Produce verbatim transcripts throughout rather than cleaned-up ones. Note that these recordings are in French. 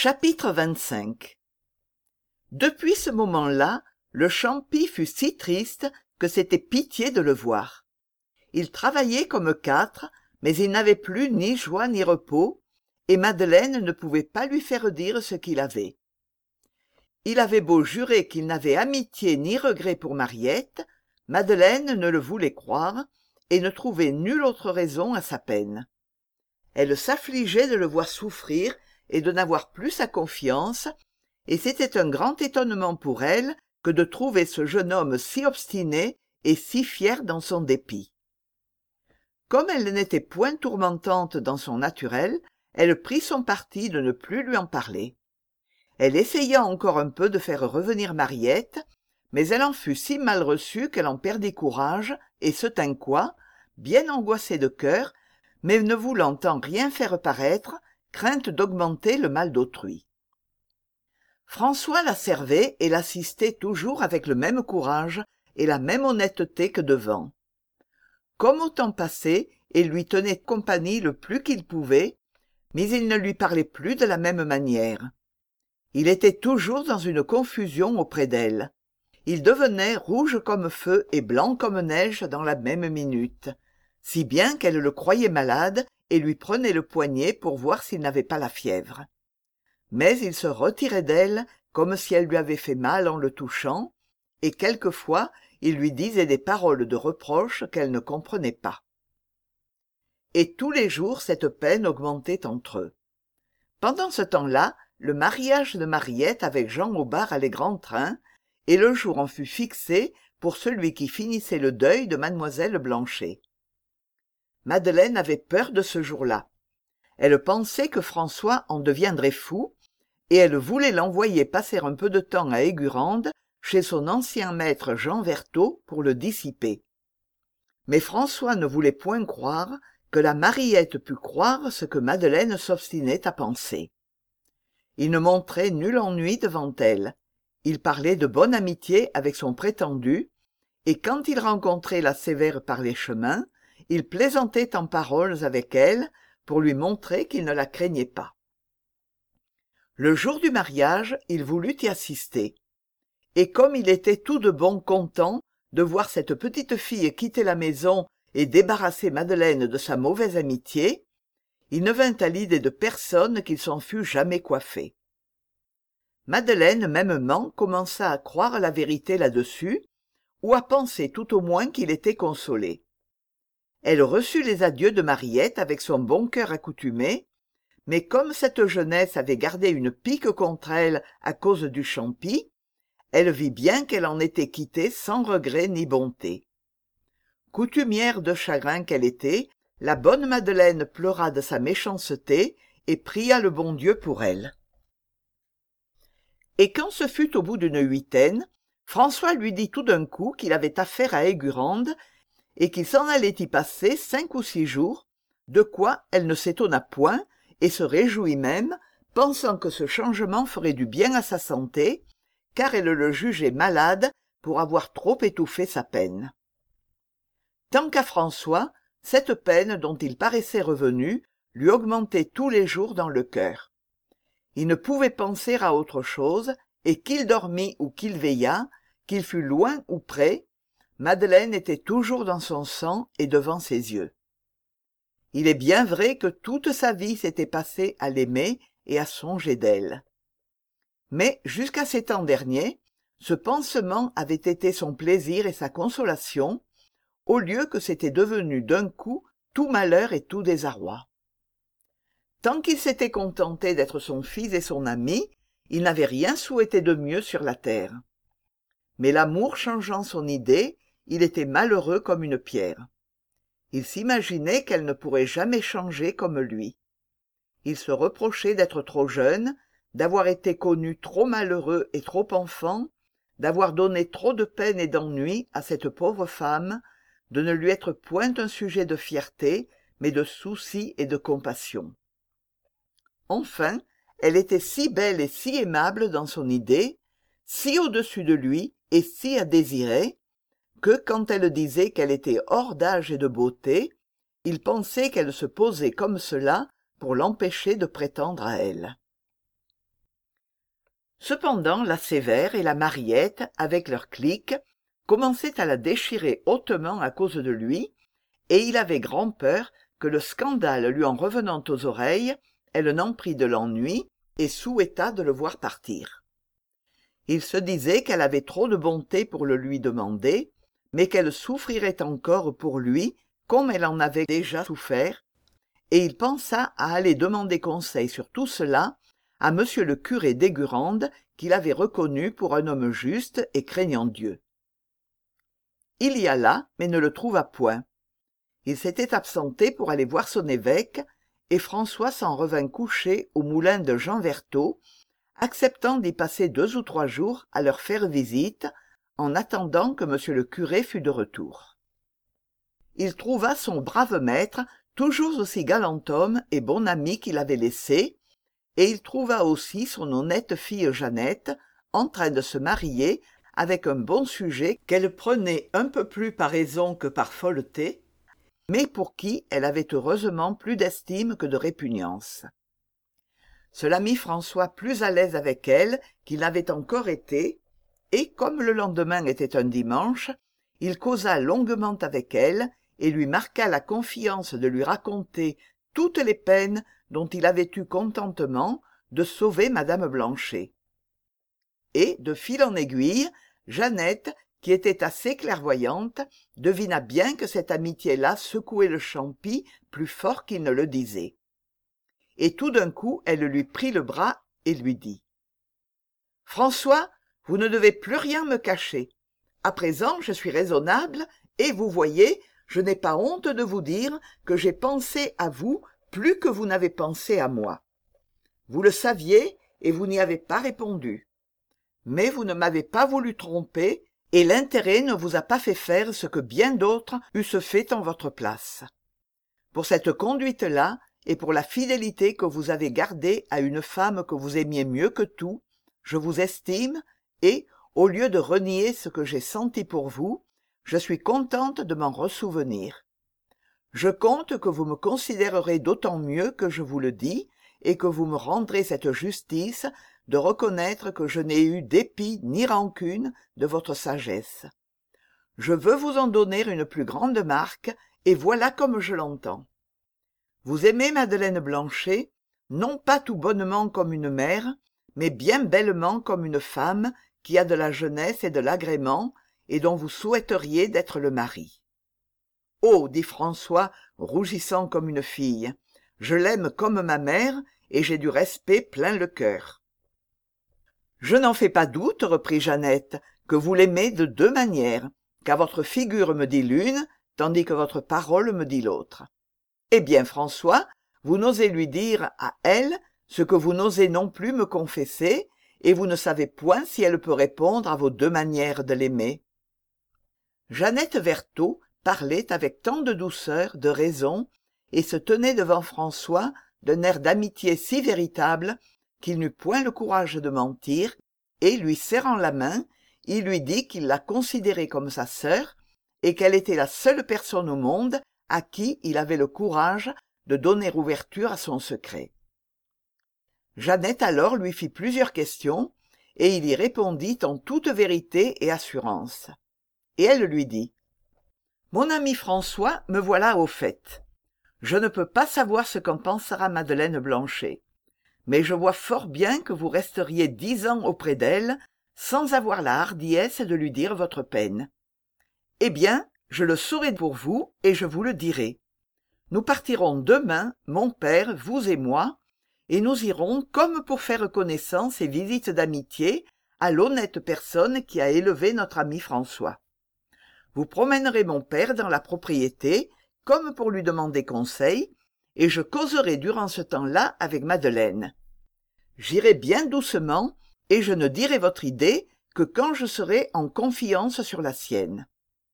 Chapitre vingt-cinq. Depuis ce moment-là, le champi fut si triste que c'était pitié de le voir. Il travaillait comme quatre, mais il n'avait plus ni joie ni repos, et Madeleine ne pouvait pas lui faire dire ce qu'il avait. Il avait beau jurer qu'il n'avait amitié ni regret pour Mariette, Madeleine ne le voulait croire, et ne trouvait nulle autre raison à sa peine. Elle s'affligeait de le voir souffrir et de n'avoir plus sa confiance, et c'était un grand étonnement pour elle que de trouver ce jeune homme si obstiné et si fier dans son dépit. Comme elle n'était point tourmentante dans son naturel, elle prit son parti de ne plus lui en parler. Elle essaya encore un peu de faire revenir Mariette, mais elle en fut si mal reçue qu'elle en perdit courage et se tint quoi, bien angoissée de cœur, mais ne voulant en rien faire paraître, crainte d'augmenter le mal d'autrui. François la servait et l'assistait toujours avec le même courage et la même honnêteté que devant. Comme au temps passé, il lui tenait compagnie le plus qu'il pouvait, mais il ne lui parlait plus de la même manière. Il était toujours dans une confusion auprès d'elle. Il devenait rouge comme feu et blanc comme neige dans la même minute, si bien qu'elle le croyait malade et lui prenait le poignet pour voir s'il n'avait pas la fièvre. Mais il se retirait d'elle comme si elle lui avait fait mal en le touchant, et quelquefois il lui disait des paroles de reproche qu'elle ne comprenait pas. Et tous les jours cette peine augmentait entre eux. Pendant ce temps-là, le mariage de Mariette avec Jean Aubard allait grand train, et le jour en fut fixé pour celui qui finissait le deuil de mademoiselle Blanchet. Madeleine avait peur de ce jour-là. Elle pensait que François en deviendrait fou, et elle voulait l'envoyer passer un peu de temps à Aigurande, chez son ancien maître Jean Vertot, pour le dissiper. Mais François ne voulait point croire que la Mariette pût croire ce que Madeleine s'obstinait à penser. Il ne montrait nul ennui devant elle. Il parlait de bonne amitié avec son prétendu, et quand il rencontrait la sévère par les chemins, il plaisantait en paroles avec elle pour lui montrer qu'il ne la craignait pas. Le jour du mariage, il voulut y assister. Et comme il était tout de bon content de voir cette petite fille quitter la maison et débarrasser Madeleine de sa mauvaise amitié, il ne vint à l'idée de personne qu'il s'en fût jamais coiffé. Madeleine mêmement commença à croire la vérité là-dessus, ou à penser tout au moins qu'il était consolé. Elle reçut les adieux de Mariette avec son bon cœur accoutumé, mais comme cette jeunesse avait gardé une pique contre elle à cause du champi, elle vit bien qu'elle en était quittée sans regret ni bonté. Coutumière de chagrin qu'elle était, la bonne Madeleine pleura de sa méchanceté et pria le bon Dieu pour elle. Et quand ce fut au bout d'une huitaine, François lui dit tout d'un coup qu'il avait affaire à Aigurande et qu'il s'en allait y passer cinq ou six jours, de quoi elle ne s'étonna point et se réjouit même, pensant que ce changement ferait du bien à sa santé, car elle le jugeait malade pour avoir trop étouffé sa peine. Tant qu'à François, cette peine dont il paraissait revenu lui augmentait tous les jours dans le cœur. Il ne pouvait penser à autre chose, et qu'il dormît ou qu'il veillât, qu'il fût loin ou près, Madeleine était toujours dans son sang et devant ses yeux. Il est bien vrai que toute sa vie s'était passée à l'aimer et à songer d'elle. Mais jusqu'à ces temps derniers, ce pansement avait été son plaisir et sa consolation, au lieu que c'était devenu d'un coup tout malheur et tout désarroi. Tant qu'il s'était contenté d'être son fils et son ami, il n'avait rien souhaité de mieux sur la terre. Mais l'amour changeant son idée, il était malheureux comme une pierre. Il s'imaginait qu'elle ne pourrait jamais changer comme lui. Il se reprochait d'être trop jeune, d'avoir été connu trop malheureux et trop enfant, d'avoir donné trop de peine et d'ennui à cette pauvre femme, de ne lui être point un sujet de fierté, mais de souci et de compassion. Enfin, elle était si belle et si aimable dans son idée, si au-dessus de lui et si à désirer, que quand elle disait qu'elle était hors d'âge et de beauté, il pensait qu'elle se posait comme cela pour l'empêcher de prétendre à elle. Cependant la Sévère et la Mariette, avec leur clique, commençaient à la déchirer hautement à cause de lui, et il avait grand-peur que le scandale lui en revenant aux oreilles, elle n'en prît de l'ennui et souhaita de le voir partir. Il se disait qu'elle avait trop de bonté pour le lui demander, mais qu'elle souffrirait encore pour lui comme elle en avait déjà souffert, et il pensa à aller demander conseil sur tout cela à monsieur le curé d'Aigurande, qu'il avait reconnu pour un homme juste et craignant Dieu. Il y alla, mais ne le trouva point. Il s'était absenté pour aller voir son évêque, et François s'en revint coucher au moulin de Jean Vertot, acceptant d'y passer deux ou trois jours à leur faire visite, en attendant que monsieur le curé fût de retour. Il trouva son brave maître toujours aussi galant homme et bon ami qu'il avait laissé, et il trouva aussi son honnête fille Jeannette en train de se marier avec un bon sujet qu'elle prenait un peu plus par raison que par folleté, mais pour qui elle avait heureusement plus d'estime que de répugnance. Cela mit François plus à l'aise avec elle qu'il n'avait encore été, et comme le lendemain était un dimanche, il causa longuement avec elle et lui marqua la confiance de lui raconter toutes les peines dont il avait eu contentement de sauver madame Blanchet. Et, de fil en aiguille, Jeannette, qui était assez clairvoyante, devina bien que cette amitié-là secouait le champi plus fort qu'il ne le disait. Et tout d'un coup elle lui prit le bras et lui dit « François, vous ne devez plus rien me cacher. À présent je suis raisonnable, et vous voyez, je n'ai pas honte de vous dire que j'ai pensé à vous plus que vous n'avez pensé à moi. Vous le saviez, et vous n'y avez pas répondu. Mais vous ne m'avez pas voulu tromper, et l'intérêt ne vous a pas fait faire ce que bien d'autres eussent fait en votre place. Pour cette conduite-là, et pour la fidélité que vous avez gardée à une femme que vous aimiez mieux que tout, je vous estime, et, au lieu de renier ce que j'ai senti pour vous, je suis contente de m'en ressouvenir. Je compte que vous me considérerez d'autant mieux que je vous le dis, et que vous me rendrez cette justice de reconnaître que je n'ai eu dépit ni rancune de votre sagesse. Je veux vous en donner une plus grande marque, et voilà comme je l'entends. Vous aimez Madeleine Blanchet, non pas tout bonnement comme une mère, mais bien bellement comme une femme qui a de la jeunesse et de l'agrément, et dont vous souhaiteriez d'être le mari. Oh, dit François, rougissant comme une fille, je l'aime comme ma mère, et j'ai du respect plein le cœur. Je n'en fais pas doute, reprit Jeannette, que vous l'aimez de deux manières, car votre figure me dit l'une, tandis que votre parole me dit l'autre. Eh bien, François, vous n'osez lui dire à elle ce que vous n'osez non plus me confesser, et vous ne savez point si elle peut répondre à vos deux manières de l'aimer. Jeannette Vertot parlait avec tant de douceur, de raison, et se tenait devant François d'un air d'amitié si véritable qu'il n'eut point le courage de mentir, et lui serrant la main, il lui dit qu'il la considérait comme sa sœur, et qu'elle était la seule personne au monde à qui il avait le courage de donner ouverture à son secret. Jeannette alors lui fit plusieurs questions, et il y répondit en toute vérité et assurance. Et elle lui dit « Mon ami François, me voilà au fait. Je ne peux pas savoir ce qu'en pensera Madeleine Blanchet, mais je vois fort bien que vous resteriez dix ans auprès d'elle sans avoir la hardiesse de lui dire votre peine. Eh bien, je le saurai pour vous et je vous le dirai. Nous partirons demain, mon père, vous et moi, et nous irons comme pour faire connaissance et visite d'amitié à l'honnête personne qui a élevé notre ami François. Vous promènerez mon père dans la propriété, comme pour lui demander conseil, et je causerai durant ce temps-là avec Madeleine. J'irai bien doucement, et je ne dirai votre idée que quand je serai en confiance sur la sienne. »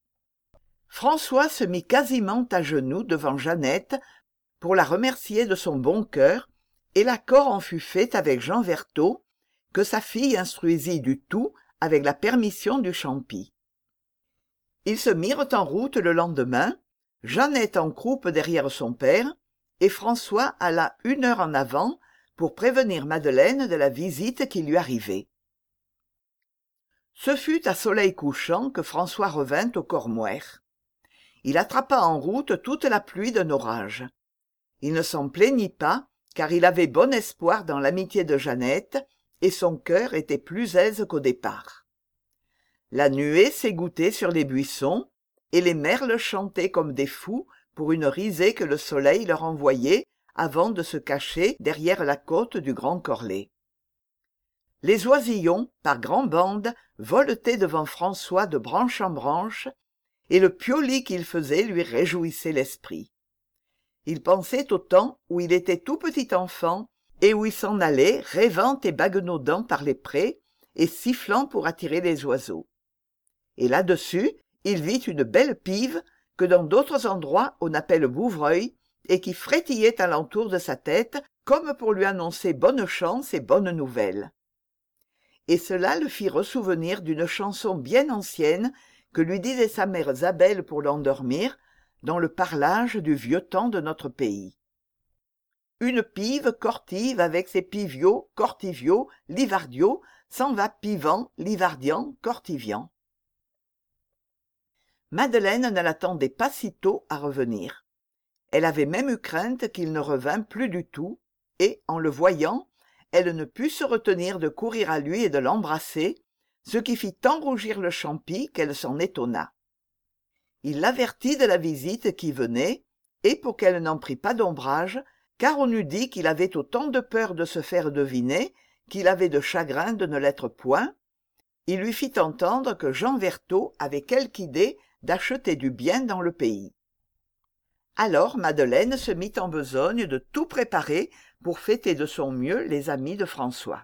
François se mit quasiment à genoux devant Jeannette pour la remercier de son bon cœur, et l'accord en fut fait avec Jean Vertot, que sa fille instruisit du tout avec la permission du champi. Ils se mirent en route le lendemain, Jeannette en croupe derrière son père, et François alla une heure en avant pour prévenir Madeleine de la visite qui lui arrivait. Ce fut à soleil couchant que François revint au Cormouer. Il attrapa en route toute la pluie d'un orage. Il ne s'en plaignit pas, car il avait bon espoir dans l'amitié de Jeannette, et son cœur était plus aise qu'au départ. La nuée s'égouttait sur les buissons, et les merles chantaient comme des fous pour une risée que le soleil leur envoyait avant de se cacher derrière la côte du Grand Corlay. Les oisillons, par grandes bandes, voletaient devant François de branche en branche, et le piolit qu'il faisait lui réjouissait l'esprit. Il pensait au temps où il était tout petit enfant et où il s'en allait rêvant et baguenaudant par les prés et sifflant pour attirer les oiseaux. Et là-dessus, il vit une belle pive que dans d'autres endroits on appelle bouvreuil et qui frétillait alentour de sa tête comme pour lui annoncer bonne chance et bonne nouvelle. Et cela le fit ressouvenir d'une chanson bien ancienne que lui disait sa mère Zabel pour l'endormir, dans le parlage du vieux temps de notre pays. Une pive cortive avec ses piviaux, cortiviaux, livardiaux, s'en va pivant, livardiant, cortiviant. Madeleine ne l'attendait pas si tôt à revenir. Elle avait même eu crainte qu'il ne revînt plus du tout, et, en le voyant, elle ne put se retenir de courir à lui et de l'embrasser, ce qui fit tant rougir le champi qu'elle s'en étonna. Il l'avertit de la visite qui venait, et pour qu'elle n'en prît pas d'ombrage, car on eût dit qu'il avait autant de peur de se faire deviner qu'il avait de chagrin de ne l'être point, il lui fit entendre que Jean Vertot avait quelque idée d'acheter du bien dans le pays. Alors Madeleine se mit en besogne de tout préparer pour fêter de son mieux les amis de François.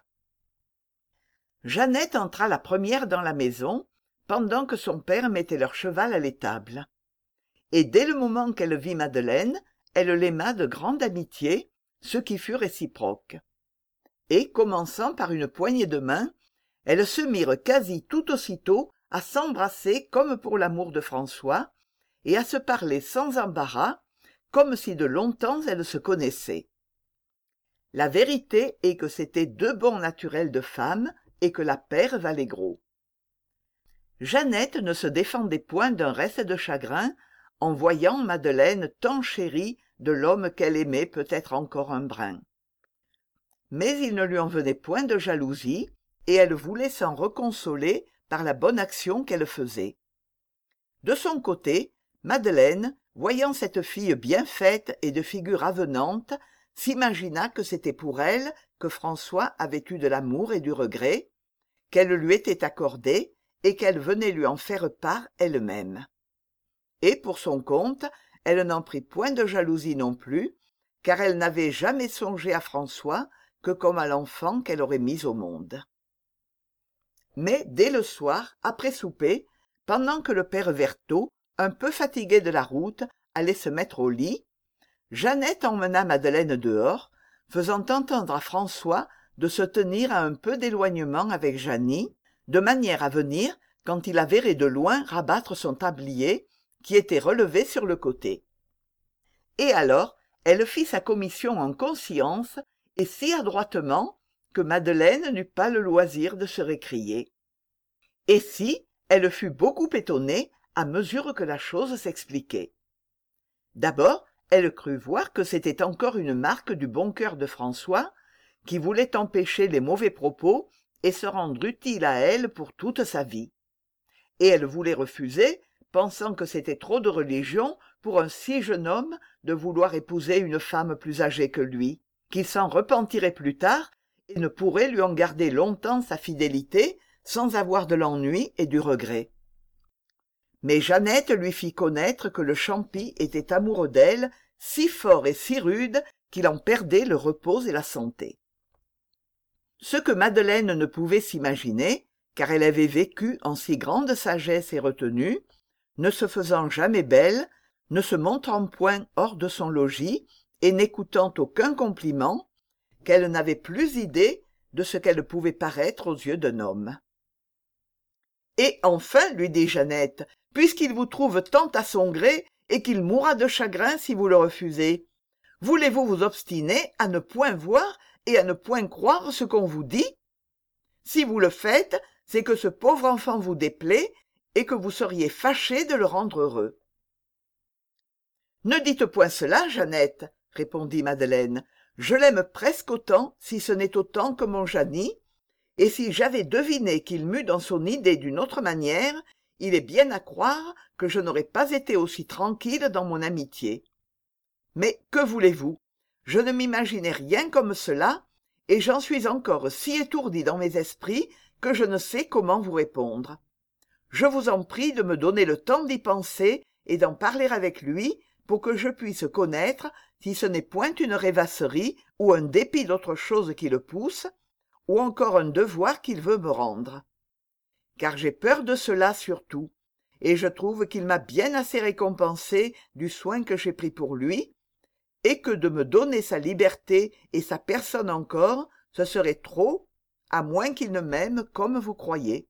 Jeannette entra la première dans la maison, pendant que son père mettait leur cheval à l'étable. Et dès le moment qu'elle vit Madeleine, elle l'aima de grande amitié, ce qui fut réciproque. Et, commençant par une poignée de main, elles se mirent quasi tout aussitôt à s'embrasser comme pour l'amour de François, et à se parler sans embarras, comme si de longtemps elles se connaissaient. La vérité est que c'étaient deux bons naturels de femmes, et que la paire valait gros. Jeannette ne se défendait point d'un reste de chagrin en voyant Madeleine tant chérie de l'homme qu'elle aimait peut-être encore un brin. Mais il ne lui en venait point de jalousie, et elle voulait s'en reconsoler par la bonne action qu'elle faisait. De son côté, Madeleine, voyant cette fille bien faite et de figure avenante, s'imagina que c'était pour elle que François avait eu de l'amour et du regret, qu'elle lui était accordée et qu'elle venait lui en faire part elle-même. Et pour son compte, elle n'en prit point de jalousie non plus, car elle n'avait jamais songé à François que comme à l'enfant qu'elle aurait mis au monde. Mais dès le soir, après souper, pendant que le père Vertot, un peu fatigué de la route, allait se mettre au lit, Jeannette emmena Madeleine dehors, faisant entendre à François de se tenir à un peu d'éloignement avec Jeannie, de manière à venir, quand il la verrait de loin rabattre son tablier, qui était relevé sur le côté. Et alors, elle fit sa commission en conscience, et si adroitement, que Madeleine n'eut pas le loisir de se récrier. Et si, elle fut beaucoup étonnée à mesure que la chose s'expliquait. D'abord, elle crut voir que c'était encore une marque du bon cœur de François, qui voulait empêcher les mauvais propos et se rendre utile à elle pour toute sa vie. Et elle voulait refuser, pensant que c'était trop de religion pour un si jeune homme de vouloir épouser une femme plus âgée que lui, qu'il s'en repentirait plus tard et ne pourrait lui en garder longtemps sa fidélité sans avoir de l'ennui et du regret. Mais Jeannette lui fit connaître que le champi était amoureux d'elle si fort et si rude qu'il en perdait le repos et la santé. Ce que Madeleine ne pouvait s'imaginer, car elle avait vécu en si grande sagesse et retenue, ne se faisant jamais belle, ne se montrant point hors de son logis et n'écoutant aucun compliment, qu'elle n'avait plus idée de ce qu'elle pouvait paraître aux yeux d'un homme. « Et enfin, lui dit Jeannette, puisqu'il vous trouve tant à son gré et qu'il mourra de chagrin si vous le refusez, voulez-vous vous obstiner à ne point voir et à ne point croire ce qu'on vous dit ? Si vous le faites, c'est que ce pauvre enfant vous déplaît et que vous seriez fâchée de le rendre heureux. Ne dites point cela, Jeannette, répondit Madeleine. Je l'aime presque autant, si ce n'est autant que mon Jeannie, et si j'avais deviné qu'il m'eût dans son idée d'une autre manière, il est bien à croire que je n'aurais pas été aussi tranquille dans mon amitié. Mais que voulez-vous? Je ne m'imaginais rien comme cela, et j'en suis encore si étourdie dans mes esprits que je ne sais comment vous répondre. Je vous en prie de me donner le temps d'y penser et d'en parler avec lui, pour que je puisse connaître si ce n'est point une rêvasserie ou un dépit d'autre chose qui le pousse, ou encore un devoir qu'il veut me rendre. Car j'ai peur de cela surtout, et je trouve qu'il m'a bien assez récompensé du soin que j'ai pris pour lui, et que de me donner sa liberté et sa personne encore, ce serait trop, à moins qu'il ne m'aime comme vous croyez.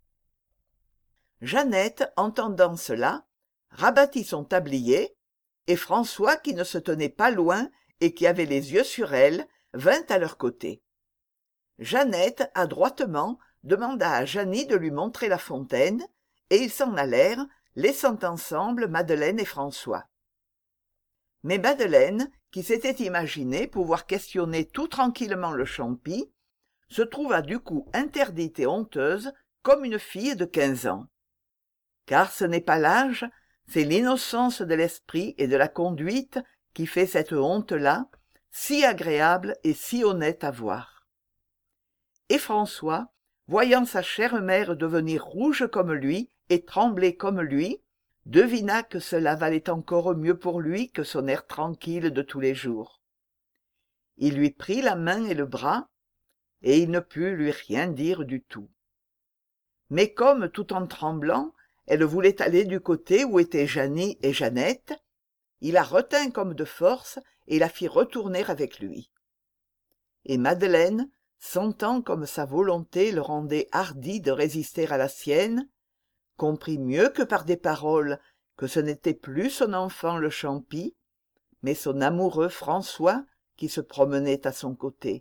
Jeannette, entendant cela, rabattit son tablier, et François, qui ne se tenait pas loin et qui avait les yeux sur elle, vint à leur côté. Jeannette, adroitement, demanda à Jeannie de lui montrer la fontaine, et ils s'en allèrent, laissant ensemble Madeleine et François. Mais Madeleine, qui s'était imaginé pouvoir questionner tout tranquillement le champi, se trouva du coup interdite et honteuse comme une fille de quinze ans. Car ce n'est pas l'âge, c'est l'innocence de l'esprit et de la conduite qui fait cette honte-là, si agréable et si honnête à voir. Et François, voyant sa chère mère devenir rouge comme lui et trembler comme lui, devina que cela valait encore mieux pour lui que son air tranquille de tous les jours. Il lui prit la main et le bras, et il ne put lui rien dire du tout. Mais comme, tout en tremblant, elle voulait aller du côté où étaient Jeannie et Jeannette, il la retint comme de force et la fit retourner avec lui. Et Madeleine, sentant comme sa volonté le rendait hardi de résister à la sienne, comprit mieux que par des paroles que ce n'était plus son enfant le champi, mais son amoureux François qui se promenait à son côté.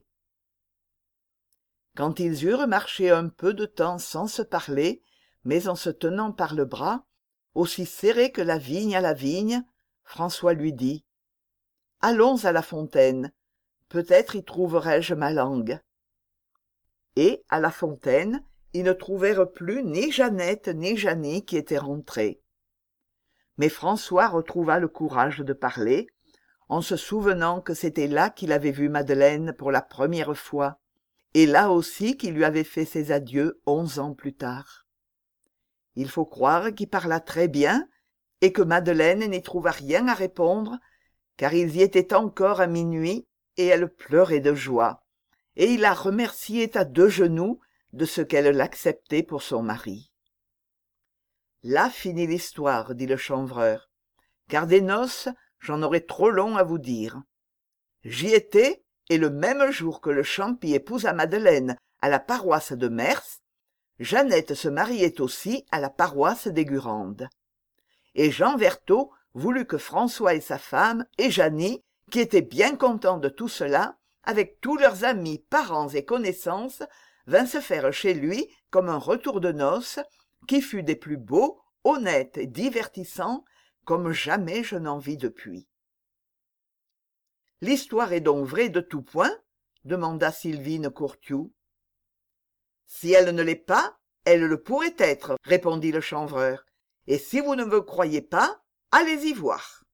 Quand ils eurent marché un peu de temps sans se parler, mais en se tenant par le bras, aussi serrés que la vigne à la vigne, François lui dit « Allons à la fontaine, peut-être y trouverai-je ma langue. » Et, à la fontaine, ils ne trouvèrent plus ni Jeannette ni Jeannie qui étaient rentrées. Mais François retrouva le courage de parler, en se souvenant que c'était là qu'il avait vu Madeleine pour la première fois, et là aussi qu'il lui avait fait ses adieux onze ans plus tard. Il faut croire qu'il parla très bien, et que Madeleine n'y trouva rien à répondre, car ils y étaient encore à minuit, et elle pleurait de joie, et il la remerciait à deux genoux de ce qu'elle l'acceptait pour son mari. Là finit l'histoire, dit le chanvreur, car des noces, j'en aurais trop long à vous dire. J'y étais, et le même jour que le champi épousa Madeleine à la paroisse de Mers, Jeannette se mariait aussi à la paroisse des Gurandes. Et Jean Vertot voulut que François et sa femme, et Jeannie, qui étaient bien contents de tout cela, avec tous leurs amis, parents et connaissances, vinssent faire chez lui comme un retour de noces, qui fut des plus beaux, honnêtes et divertissants, comme jamais je n'en vis depuis. L'histoire est donc vraie de tout point? Demanda Sylvine Courtiou. Si elle ne l'est pas, elle le pourrait être, répondit le chanvreur. Et si vous ne me croyez pas, allez-y voir.